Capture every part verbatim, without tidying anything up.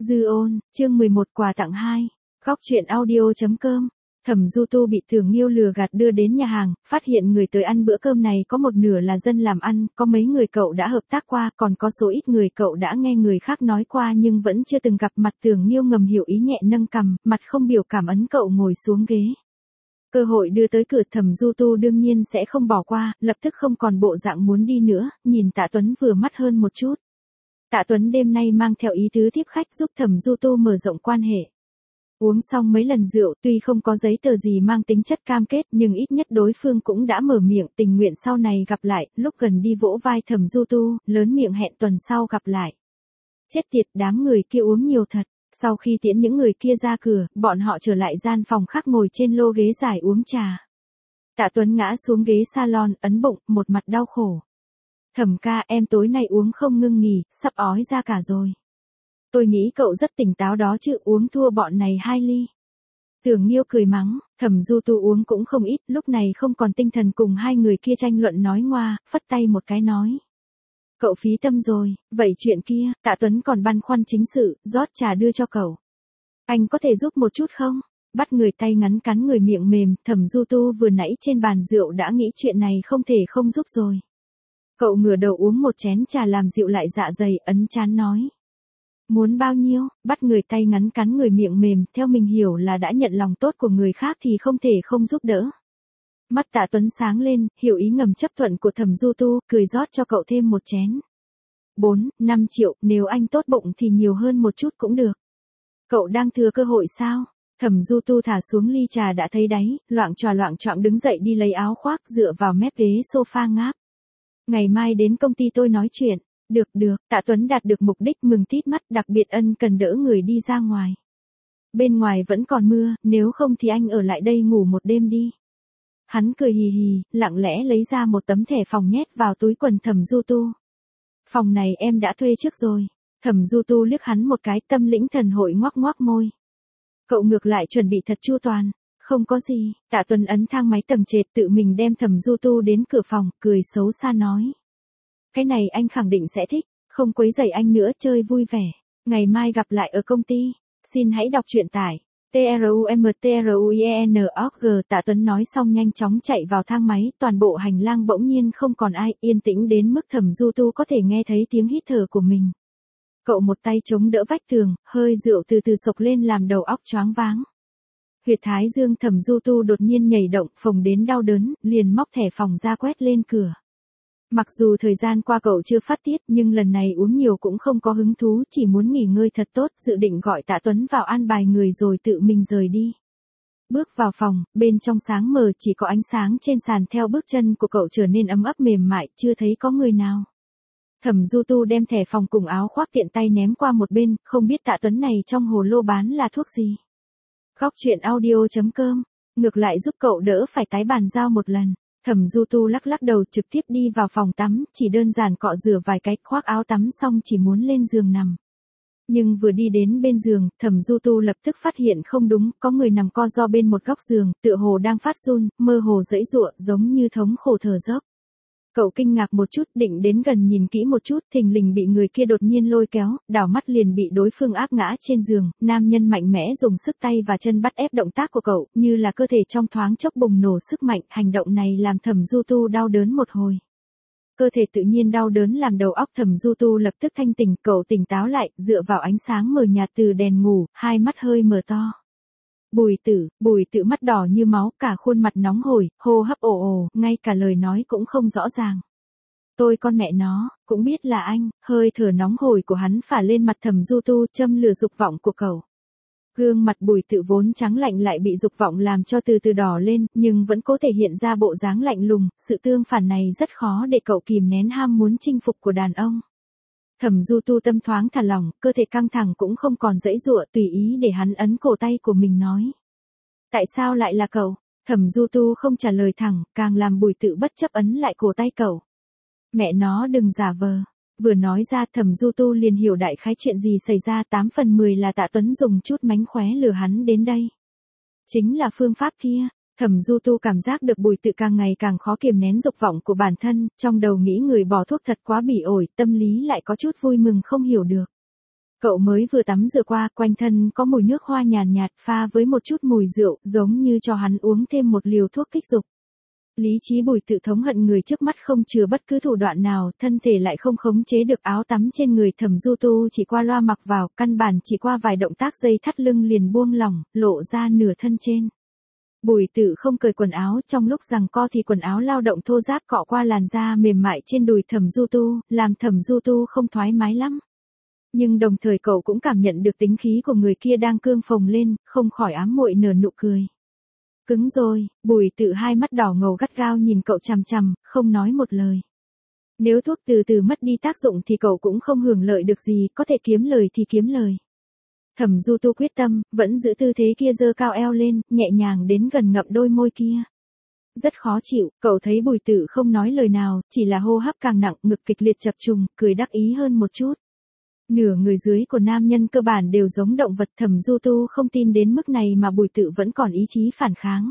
Dư ôn, chương mười một quà tặng hai. Góc truyện audio chấm com. Thẩm Du Tu bị Thường Nghiêu lừa gạt đưa đến nhà hàng, phát hiện người tới ăn bữa cơm này có một nửa là dân làm ăn, có mấy người cậu đã hợp tác qua, còn có số ít người cậu đã nghe người khác nói qua nhưng vẫn chưa từng gặp mặt. Thường Nghiêu ngầm hiểu ý nhẹ nâng cằm, mặt không biểu cảm ấn cậu ngồi xuống ghế. Cơ hội đưa tới cửa Thẩm Du Tu đương nhiên sẽ không bỏ qua, lập tức không còn bộ dạng muốn đi nữa, nhìn Tạ Tuấn vừa mắt hơn một chút. Tạ Tuấn đêm nay mang theo ý tứ tiếp khách giúp Thẩm Du Tu mở rộng quan hệ. Uống xong mấy lần rượu, tuy không có giấy tờ gì mang tính chất cam kết nhưng ít nhất đối phương cũng đã mở miệng tình nguyện sau này gặp lại, lúc gần đi vỗ vai Thẩm Du Tu, lớn miệng hẹn tuần sau gặp lại. Chết tiệt, đám người kia uống nhiều thật. Sau khi tiễn những người kia ra cửa, bọn họ trở lại gian phòng khác ngồi trên lô ghế dài uống trà. Tạ Tuấn ngã xuống ghế salon, ấn bụng, một mặt đau khổ. Thẩm ca, em tối nay uống không ngưng nghỉ, sắp ói ra cả rồi. Tôi nghĩ cậu rất tỉnh táo đó chứ, uống thua bọn này hai ly. Thường Nghiêu cười mắng, Thẩm Du Tu uống cũng không ít, lúc này không còn tinh thần cùng hai người kia tranh luận nói ngoa, phất tay một cái nói. Cậu phí tâm rồi, vậy chuyện kia, Tạ Tuấn còn băn khoăn chính sự, rót trà đưa cho cậu. Anh có thể giúp một chút không? Bắt người tay ngắn cắn người miệng mềm, Thẩm Du Tu vừa nãy trên bàn rượu đã nghĩ chuyện này không thể không giúp rồi. Cậu ngửa đầu uống một chén trà làm dịu lại dạ dày, ấn chán nói. Muốn bao nhiêu, bắt người tay ngắn cắn người miệng mềm, theo mình hiểu là đã nhận lòng tốt của người khác thì không thể không giúp đỡ. Mắt Tạ Tuấn sáng lên, hiểu ý ngầm chấp thuận của Thẩm Du Tu, cười rót cho cậu thêm một chén. Bốn, năm triệu, nếu anh tốt bụng thì nhiều hơn một chút cũng được. Cậu đang thừa cơ hội sao? Thẩm Du Tu thả xuống ly trà đã thấy đáy, loạng choạng loạng choạng đứng dậy đi lấy áo khoác dựa vào mép ghế sofa ngáp. Ngày mai đến công ty tôi nói chuyện. Được được, Tạ Tuấn đạt được mục đích mừng tít mắt, đặc biệt ân cần đỡ người đi ra ngoài. Bên ngoài vẫn còn mưa, nếu không thì anh ở lại đây ngủ một đêm đi. Hắn cười hì hì, lặng lẽ lấy ra một tấm thẻ phòng nhét vào túi quần Thẩm Du Tu. Phòng này em đã thuê trước rồi. Thẩm Du Tu liếc hắn một cái, tâm lĩnh thần hội ngoác ngoác môi. Cậu ngược lại chuẩn bị thật chu toàn. Không có gì, Tạ Tuấn ấn thang máy tầng trệt tự mình đem Thẩm Du Tu đến cửa phòng, cười xấu xa nói. Cái này anh khẳng định sẽ thích, không quấy rầy anh nữa, chơi vui vẻ. Ngày mai gặp lại ở công ty. Xin hãy đọc truyện tại trumtruien chấm org. Tạ Tuấn nói xong nhanh chóng chạy vào thang máy, toàn bộ hành lang bỗng nhiên không còn ai, yên tĩnh đến mức Thẩm Du Tu có thể nghe thấy tiếng hít thở của mình. Cậu một tay chống đỡ vách tường, hơi rượu từ từ sộc lên làm đầu óc choáng váng. Huyệt thái dương Thẩm Du Tu đột nhiên nhảy động, phồng đến đau đớn, liền móc thẻ phòng ra quét lên cửa. Mặc dù thời gian qua cậu chưa phát tiết nhưng lần này uống nhiều cũng không có hứng thú, chỉ muốn nghỉ ngơi thật tốt, dự định gọi Tạ Tuấn vào an bài người rồi tự mình rời đi. Bước vào phòng, bên trong sáng mờ chỉ có ánh sáng trên sàn theo bước chân của cậu trở nên ấm ấp mềm mại, chưa thấy có người nào. Thẩm Du Tu đem thẻ phòng cùng áo khoác tiện tay ném qua một bên, không biết Tạ Tuấn này trong hồ lô bán là thuốc gì. Góc truyện audio chấm com, ngược lại giúp cậu đỡ phải tái bàn giao một lần. Thẩm Du Tu lắc lắc đầu trực tiếp đi vào phòng tắm, chỉ đơn giản cọ rửa vài cái, khoác áo tắm xong chỉ muốn lên giường nằm. Nhưng vừa đi đến bên giường, Thẩm Du Tu lập tức phát hiện không đúng, có người nằm co ro bên một góc giường, tựa hồ đang phát run, mơ hồ giãy giụa, giống như thống khổ thở dốc. Cậu kinh ngạc một chút, định đến gần nhìn kỹ một chút, thình lình bị người kia đột nhiên lôi kéo, đảo mắt liền bị đối phương áp ngã trên giường, nam nhân mạnh mẽ dùng sức tay và chân bắt ép động tác của cậu, như là cơ thể trong thoáng chốc bùng nổ sức mạnh, hành động này làm Thẩm Du Tu đau đớn một hồi. Cơ thể tự nhiên đau đớn làm đầu óc Thẩm Du Tu lập tức thanh tỉnh, cậu tỉnh táo lại, dựa vào ánh sáng mờ nhạt từ đèn ngủ, hai mắt hơi mở to. Bùi Tử, Bùi Tử mắt đỏ như máu, cả khuôn mặt nóng hổi, hô hấp ồ ồ, ngay cả lời nói cũng không rõ ràng. Tôi con mẹ nó, cũng biết là anh, hơi thở nóng hổi của hắn phả lên mặt Thẩm Du Tu, châm lửa dục vọng của cậu. Gương mặt Bùi Tử vốn trắng lạnh lại bị dục vọng làm cho từ từ đỏ lên, nhưng vẫn cố thể hiện ra bộ dáng lạnh lùng, sự tương phản này rất khó để cậu kìm nén ham muốn chinh phục của đàn ông. Thẩm Du Tu tâm thoáng thả lỏng, cơ thể căng thẳng cũng không còn giãy giụa, tùy ý để hắn ấn cổ tay của mình nói. Tại sao lại là cậu? Thẩm Du Tu không trả lời thẳng, càng làm Bùi Tử bất chấp ấn lại cổ tay cậu. Mẹ nó đừng giả vờ. Vừa nói ra Thẩm Du Tu liền hiểu đại khái chuyện gì xảy ra, tám phần mười là Tạ Tuấn dùng chút mánh khóe lừa hắn đến đây. Chính là phương pháp kia. Thẩm Du Tu cảm giác được Bùi Tự càng ngày càng khó kiềm nén dục vọng của bản thân, trong đầu nghĩ người bỏ thuốc thật quá bỉ ổi, tâm lý lại có chút vui mừng không hiểu được. Cậu mới vừa tắm rửa qua, quanh thân có mùi nước hoa nhàn nhạt, nhạt pha với một chút mùi rượu, giống như cho hắn uống thêm một liều thuốc kích dục. Lý trí Bùi Tự thống hận người trước mắt không chừa bất cứ thủ đoạn nào, thân thể lại không khống chế được, áo tắm trên người Thẩm Du Tu chỉ qua loa mặc vào, căn bản chỉ qua vài động tác dây thắt lưng liền buông lỏng, lộ ra nửa thân trên. Bùi Tự không cởi quần áo, trong lúc giằng co thì quần áo lao động thô ráp cọ qua làn da mềm mại trên đùi Thẩm Du Tu, làm Thẩm Du Tu không thoải mái lắm. Nhưng đồng thời cậu cũng cảm nhận được tính khí của người kia đang cương phồng lên, không khỏi ám muội nở nụ cười. Cứng rồi, Bùi Tự hai mắt đỏ ngầu gắt gao nhìn cậu chằm chằm, không nói một lời. Nếu thuốc từ từ mất đi tác dụng thì cậu cũng không hưởng lợi được gì, có thể kiếm lời thì kiếm lời. Thẩm Du Tu quyết tâm, vẫn giữ tư thế kia giơ cao eo lên, nhẹ nhàng đến gần ngậm đôi môi kia. Rất khó chịu, cậu thấy Bùi Tự không nói lời nào, chỉ là hô hấp càng nặng, ngực kịch liệt chập trùng, cười đắc ý hơn một chút. Nửa người dưới của nam nhân cơ bản đều giống động vật, Thẩm Du Tu không tin đến mức này mà Bùi Tự vẫn còn ý chí phản kháng.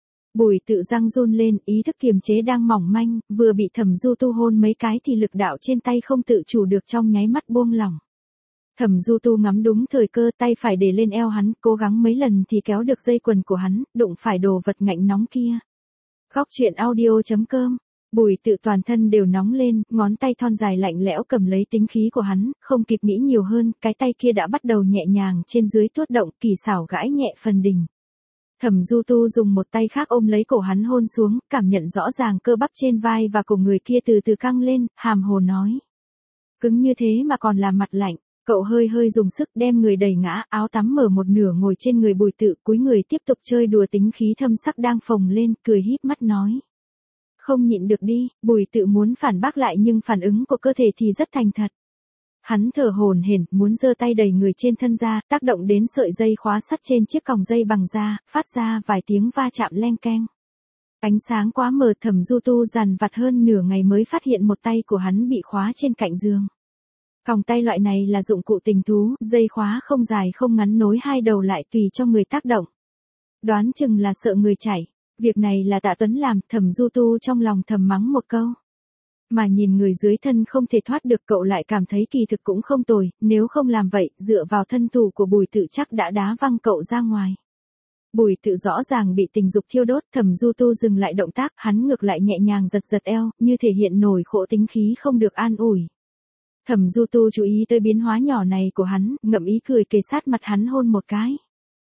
Bùi Tự răng run lên, ý thức kiềm chế đang mỏng manh, vừa bị Thẩm Du Tu hôn mấy cái thì lực đạo trên tay không tự chủ được trong nháy mắt buông lỏng. Thẩm Du Tu ngắm đúng thời cơ, tay phải để lên eo hắn, cố gắng mấy lần thì kéo được dây quần của hắn, đụng phải đồ vật ngạnh nóng kia. Góc truyện audio chấm com. Bùi Tự toàn thân đều nóng lên, ngón tay thon dài lạnh lẽo cầm lấy tính khí của hắn, không kịp nghĩ nhiều hơn, cái tay kia đã bắt đầu nhẹ nhàng trên dưới tuốt động, kỳ xảo gãi nhẹ phần đỉnh. Thẩm Du Tu dùng một tay khác ôm lấy cổ hắn hôn xuống, cảm nhận rõ ràng cơ bắp trên vai và cổ người kia từ từ căng lên, hàm hồ nói. Cứng như thế mà còn làm mặt lạnh. Cậu hơi hơi dùng sức đem người đẩy ngã, áo tắm mở một nửa ngồi trên người Bùi Tự, cúi người tiếp tục chơi đùa tính khí thâm sắc đang phồng lên, cười híp mắt nói. Không nhịn được đi, Bùi Tự muốn phản bác lại nhưng phản ứng của cơ thể thì rất thành thật. Hắn thở hổn hển, muốn giơ tay đẩy người trên thân ra, tác động đến sợi dây khóa sắt trên chiếc còng dây bằng da, phát ra vài tiếng va chạm leng keng. Ánh sáng quá mờ, Thẩm Du Tu dằn vặt hơn nửa ngày mới phát hiện một tay của hắn bị khóa trên cạnh giường. Còng tay loại này là dụng cụ tình thú, dây khóa không dài không ngắn nối hai đầu lại tùy cho người tác động. Đoán chừng là sợ người chảy. Việc này là Tạ Tuấn làm, Thẩm Du Tu trong lòng thầm mắng một câu. Mà nhìn người dưới thân không thể thoát được, cậu lại cảm thấy kỳ thực cũng không tồi, nếu không làm vậy, dựa vào thân thủ của Bùi Tự chắc đã đá văng cậu ra ngoài. Bùi Tự rõ ràng bị tình dục thiêu đốt, Thẩm Du Tu dừng lại động tác, hắn ngược lại nhẹ nhàng giật giật eo, như thể hiện nổi khổ tính khí không được an ủi. Thẩm Du Tu chú ý tới biến hóa nhỏ này của hắn, ngậm ý cười kề sát mặt hắn hôn một cái.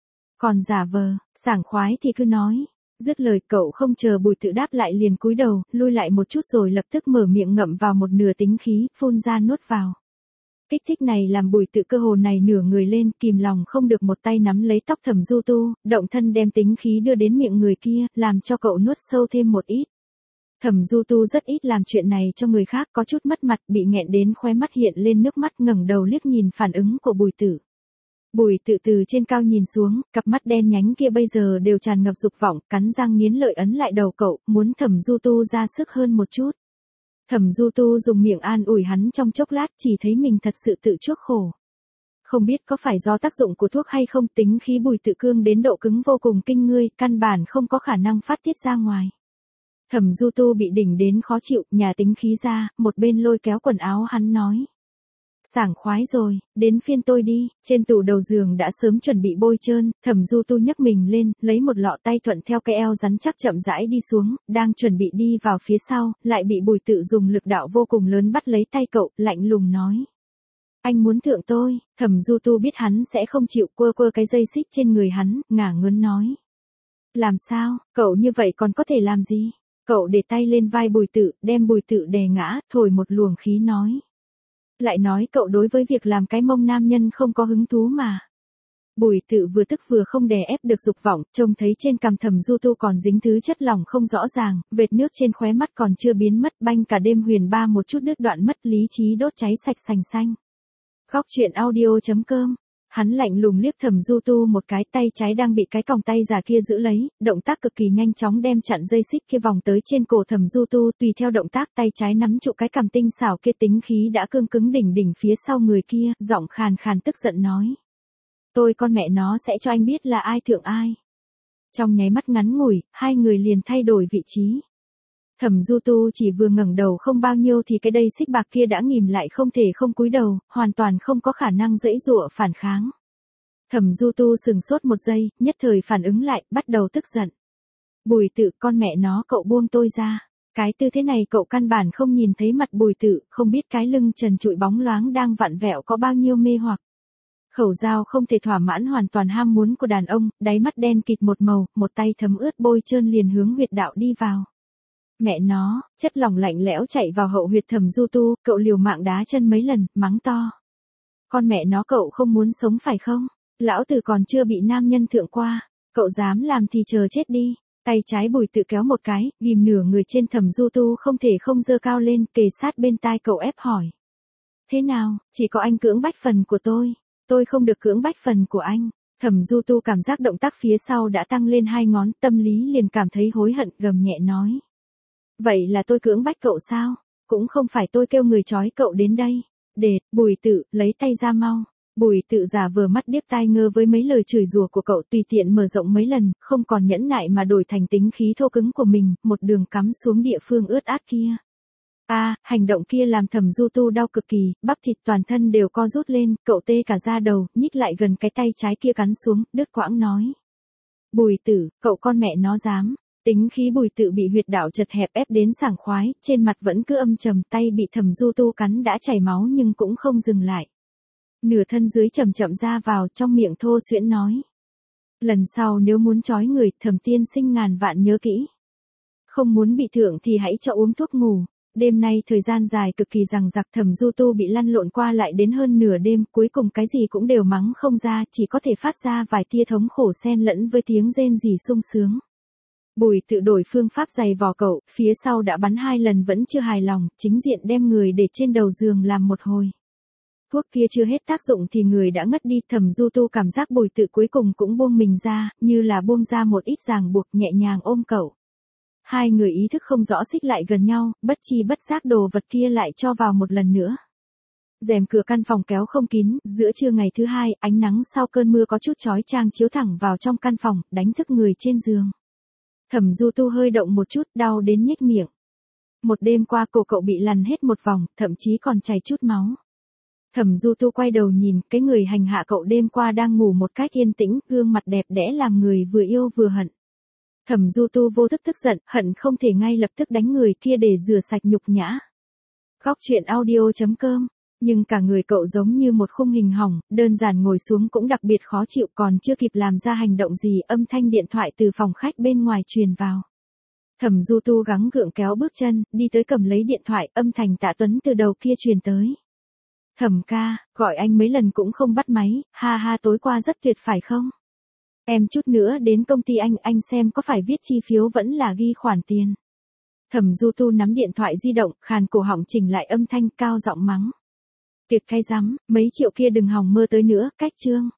Còn giả vờ, sảng khoái thì cứ nói. Dứt lời cậu không chờ Bùi Tự đáp lại liền cúi đầu, lui lại một chút rồi lập tức mở miệng ngậm vào một nửa tính khí, phun ra nuốt vào. Kích thích này làm Bùi Tự cơ hồ này nửa người lên, kìm lòng không được một tay nắm lấy tóc Thẩm Du Tu, động thân đem tính khí đưa đến miệng người kia, làm cho cậu nuốt sâu thêm một ít. Thẩm Du Tu rất ít làm chuyện này cho người khác, có chút mất mặt, bị nghẹn đến khóe mắt hiện lên nước mắt, ngẩng đầu liếc nhìn phản ứng của Bùi Tự. Bùi Tự từ trên cao nhìn xuống, cặp mắt đen nhánh kia bây giờ đều tràn ngập dục vọng, cắn răng nghiến lợi ấn lại đầu cậu, muốn Thẩm Du Tu ra sức hơn một chút. Thẩm Du Tu dùng miệng an ủi hắn trong chốc lát, chỉ thấy mình thật sự tự chuốc khổ. Không biết có phải do tác dụng của thuốc hay không, tính khí Bùi Tự cương đến độ cứng vô cùng kinh ngươi, căn bản không có khả năng phát tiết ra ngoài. Thẩm Du Tu bị đỉnh đến khó chịu, nhà tính khí ra, một bên lôi kéo quần áo hắn nói. Sảng khoái rồi, đến phiên tôi đi, trên tủ đầu giường đã sớm chuẩn bị bôi trơn, Thẩm Du Tu nhấc mình lên, lấy một lọ tay thuận theo cái eo rắn chắc chậm rãi đi xuống, đang chuẩn bị đi vào phía sau, lại bị Bùi Tự dùng lực đạo vô cùng lớn bắt lấy tay cậu, lạnh lùng nói. Anh muốn thượng tôi, Thẩm Du Tu biết hắn sẽ không chịu, quơ quơ cái dây xích trên người hắn, ngả ngớn nói. Làm sao, cậu như vậy còn có thể làm gì? Cậu để tay lên vai Bùi Tự, đem Bùi Tự đè ngã, thổi một luồng khí nói. Lại nói cậu đối với việc làm cái mông nam nhân không có hứng thú mà. Bùi Tự vừa tức vừa không đè ép được dục vọng, trông thấy trên cằm Thẩm Du Tu còn dính thứ chất lỏng không rõ ràng, vệt nước trên khóe mắt còn chưa biến mất, banh cả đêm huyền ba một chút đứt đoạn mất, lý trí đốt cháy sạch sành xanh. Góc truyện audio chấm com. Hắn lạnh lùng liếc Thẩm Du Tu một cái, tay trái đang bị cái còng tay già kia giữ lấy, động tác cực kỳ nhanh chóng đem chặn dây xích kia vòng tới trên cổ Thẩm Du Tu, tùy theo động tác tay trái nắm trụ cái cằm tinh xảo kia, tính khí đã cương cứng đỉnh đỉnh phía sau người kia, giọng khàn khàn tức giận nói. Tôi con mẹ nó sẽ cho anh biết là ai thượng ai. Trong nháy mắt ngắn ngủi, hai người liền thay đổi vị trí. Thẩm Du Tu chỉ vừa ngẩng đầu không bao nhiêu thì cái đây xích bạc kia đã ghim lại không thể không cúi đầu, hoàn toàn không có khả năng giãy giụa phản kháng. Thẩm Du Tu sừng sốt một giây, nhất thời phản ứng lại, bắt đầu tức giận. Bùi Tự, con mẹ nó, cậu buông tôi ra. Cái tư thế này cậu căn bản không nhìn thấy mặt Bùi Tự, không biết cái lưng trần trụi bóng loáng đang vặn vẹo có bao nhiêu mê hoặc. Khẩu dao không thể thỏa mãn hoàn toàn ham muốn của đàn ông, đáy mắt đen kịt một màu, một tay thấm ướt bôi trơn liền hướng huyệt đạo đi vào. Mẹ nó, chất lỏng lạnh lẽo chạy vào hậu huyệt Thẩm Du Tu, cậu liều mạng đá chân mấy lần, mắng to. Con mẹ nó, cậu không muốn sống phải không? Lão tử còn chưa bị nam nhân thượng qua, cậu dám làm thì chờ chết đi. Tay trái Bùi Tự kéo một cái, ghim nửa người trên Thẩm Du Tu không thể không giơ cao lên, kề sát bên tai cậu ép hỏi. Thế nào, chỉ có anh cưỡng bách phần của tôi, tôi không được cưỡng bách phần của anh. Thẩm Du Tu cảm giác động tác phía sau đã tăng lên hai ngón, tâm lý liền cảm thấy hối hận, gầm nhẹ nói. Vậy là tôi cưỡng bách cậu sao? Cũng không phải tôi kêu người trói cậu đến đây. Để, Bùi Tự, lấy tay ra mau. Bùi Tự giả vờ mắt điếc tai ngơ với mấy lời chửi rủa của cậu, tùy tiện mở rộng mấy lần, không còn nhẫn nại mà đổi thành tính khí thô cứng của mình, một đường cắm xuống địa phương ướt át kia. A, à, hành động kia làm Thẩm Du Tu đau cực kỳ, bắp thịt toàn thân đều co rút lên, cậu tê cả da đầu, nhích lại gần cái tay trái kia cắn xuống, đứt quãng nói. Bùi Tự, cậu con mẹ nó dám. Tính khí Bùi Tự bị huyệt đạo chật hẹp ép đến sảng khoái, trên mặt vẫn cứ âm trầm, tay bị Thẩm Du Tu cắn đã chảy máu nhưng cũng không dừng lại. Nửa thân dưới chậm chậm ra vào, trong miệng thô xuyễn nói. Lần sau nếu muốn trói người, Thẩm tiên sinh ngàn vạn nhớ kỹ. Không muốn bị thượng thì hãy cho uống thuốc ngủ. Đêm nay thời gian dài cực kỳ dằng dặc, Thẩm Du Tu bị lăn lộn qua lại đến hơn nửa đêm, cuối cùng cái gì cũng đều mắng không ra, chỉ có thể phát ra vài tia thống khổ xen lẫn với tiếng rên rỉ sung sướng. Bùi Tự đổi phương pháp giày vò cậu, phía sau đã bắn hai lần vẫn chưa hài lòng, chính diện đem người để trên đầu giường làm một hồi. Thuốc kia chưa hết tác dụng thì người đã ngất đi, Thẩm Du Tu cảm giác Bùi Tự cuối cùng cũng buông mình ra, như là buông ra một ít ràng buộc, nhẹ nhàng ôm cậu. Hai người ý thức không rõ xích lại gần nhau, bất chi bất giác đồ vật kia lại cho vào một lần nữa. Rèm cửa căn phòng kéo không kín, giữa trưa ngày thứ hai, ánh nắng sau cơn mưa có chút chói chang chiếu thẳng vào trong căn phòng, đánh thức người trên giường. Thẩm Du Tu hơi động một chút, đau đến nhếch miệng. Một đêm qua cổ cậu bị lằn hết một vòng, thậm chí còn chảy chút máu. Thẩm Du Tu quay đầu nhìn, cái người hành hạ cậu đêm qua đang ngủ một cách yên tĩnh, gương mặt đẹp đẽ làm người vừa yêu vừa hận. Thẩm Du Tu vô thức tức giận, hận không thể ngay lập tức đánh người kia để rửa sạch nhục nhã. Góc truyện audio chấm com. Nhưng cả người cậu giống như một khung hình hỏng, đơn giản ngồi xuống cũng đặc biệt khó chịu, còn chưa kịp làm ra hành động gì, âm thanh điện thoại từ phòng khách bên ngoài truyền vào. Thẩm Du Tu gắng gượng kéo bước chân, đi tới cầm lấy điện thoại, âm thanh Tạ Tuấn từ đầu kia truyền tới. Thẩm ca, gọi anh mấy lần cũng không bắt máy, ha ha, tối qua rất tuyệt phải không? Em chút nữa đến công ty anh, anh xem có phải viết chi phiếu vẫn là ghi khoản tiền. Thẩm Du Tu nắm điện thoại di động, khàn cổ họng chỉnh lại âm thanh, cao giọng mắng. Tuyệt cái rắm, mấy triệu kia đừng hòng mơ tới nữa, cách chương.